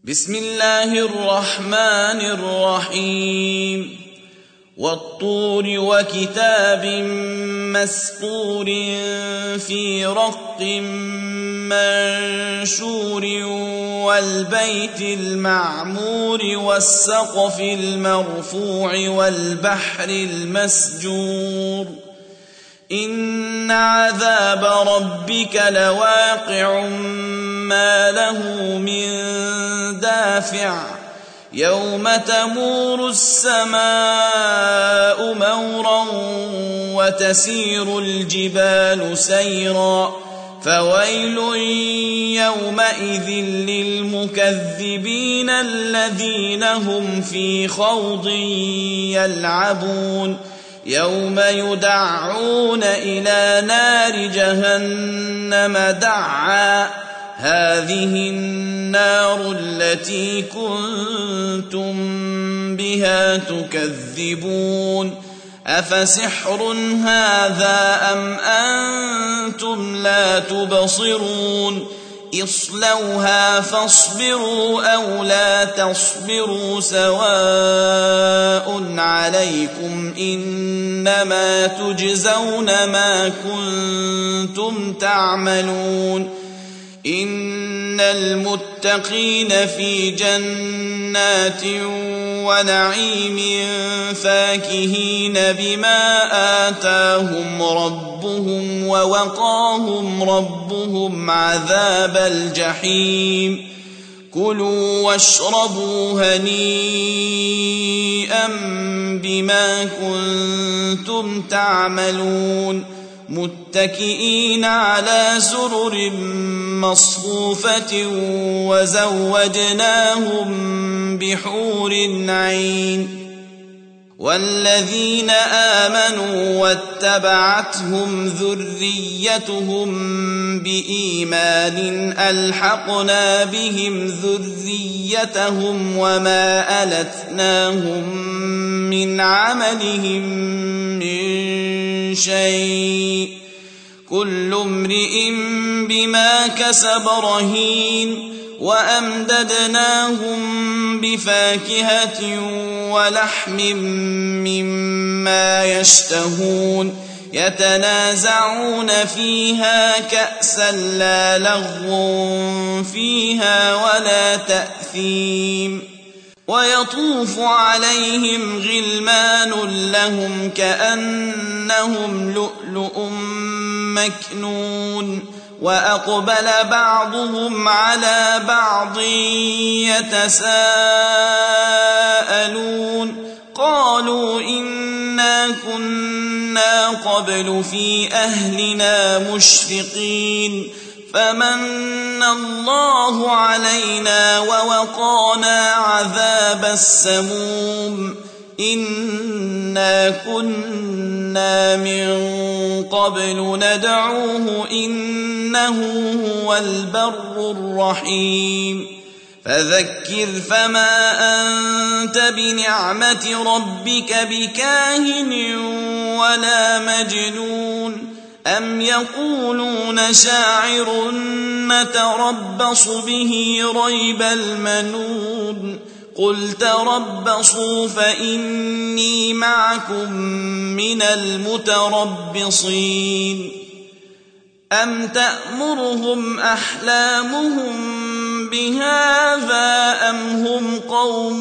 بسم الله الرحمن الرحيم والطور وكتاب مسطور في رق منشور والبيت المعمور والسقف المرفوع والبحر المسجور إن عذاب ربك لواقع ما له من دافع يوم تمور السماء مورا وتسير الجبال سيرا فويل يومئذ للمكذبين الذين هم في خوض يلعبون يوم يدعون إلى نار جهنم دعا هذه النار التي كنتم بها تكذبون أفسحر هذا أم أنتم لا تبصرون اصلوها فاصبروا أو لا تصبروا سواء عليكم إنما تجزون ما كنتم تعملون إن المتقين في جنات ونعيم فاكهين بما آتاهم ربهم ووقاهم ربهم عذاب الجحيم كلوا واشربوا هنيئا بما كنتم تعملون متكئين على سرر مصفوفة وزوجناهم بحور عين والذين آمنوا واتبعتهم ذريتهم بإيمان ألحقنا بهم ذريتهم وما ألتناهم من عملهم من شيء كل امرئ بما كسب رهين وأمددناهم بفاكهة ولحم مما يشتهون يتنازعون فيها كأسا لا لغو فيها ولا تأثيم ويطوف عليهم غلمان لهم كأنهم لؤلؤ مكنون وأقبل بعضهم على بعض يتساءلون قالوا إنا كنا قبل في أهلنا مشفقين فمن الله علينا ووقانا عذاب السموم إنا كنا من قبل ندعوه إنه هو البر الرحيم فذكر فما أنت بنعمة ربك بكاهن ولا مجنون أم يقولون شاعر نتربص به ريب المنون قل تربصوا فإني معكم من المتربصين أم تأمرهم أحلامهم بهذا أم هم قوم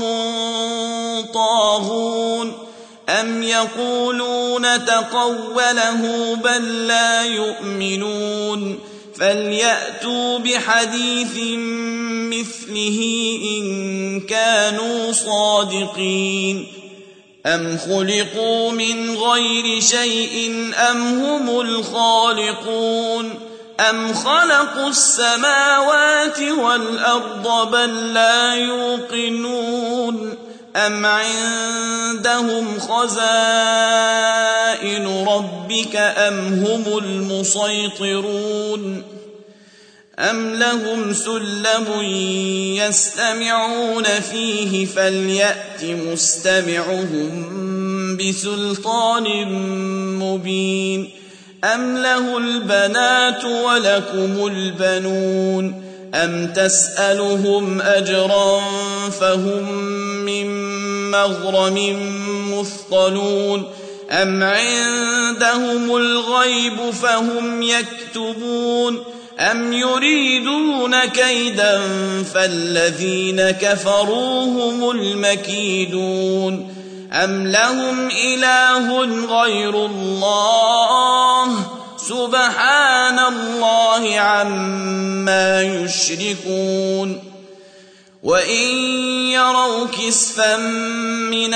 طاغون أم يقولون تقوله بل لا يؤمنون فليأتوا بحديث مثله إن كانوا صادقين أم خلقوا من غير شيء أم هم الخالقون أم خلقوا السماوات والأرض بل لا يوقنون أم عندهم خزائن ربك أم هم المسيطرون أم لهم سلم يستمعون فيه فليأت مستمعهم بسلطان مبين أم له البنات ولكم البنون أم تسألهم أجرا فهم من مغرم مثقلون أم عندهم الغيب فهم يكتبون أم يريدون كيدا فالذين كفروا هم المكيدون أم لهم إله غير الله سبحان الله عما يشركون وإن يروا كسفا من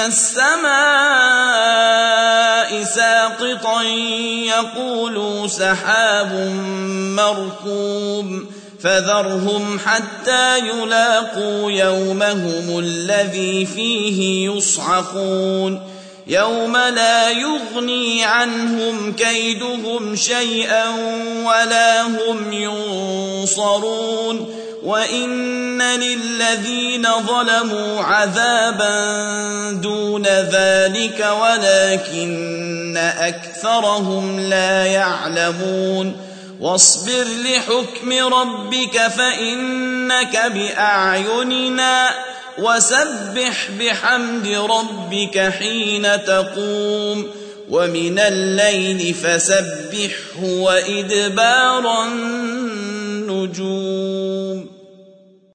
السماء ساقطا يقولوا سحاب مركوم فذرهم حتى يلاقوا يومهم الذي فيه يصعقون يوم لا يغني عنهم كيدهم شيئا ولا هم ينصرون وإن للذين ظلموا عذابا دون ذلك ولكن أكثرهم لا يعلمون واصبر لحكم ربك فإنك بأعيننا وسبح بحمد ربك حين تقوم ومن الليل فسبحه وإدبار النجوم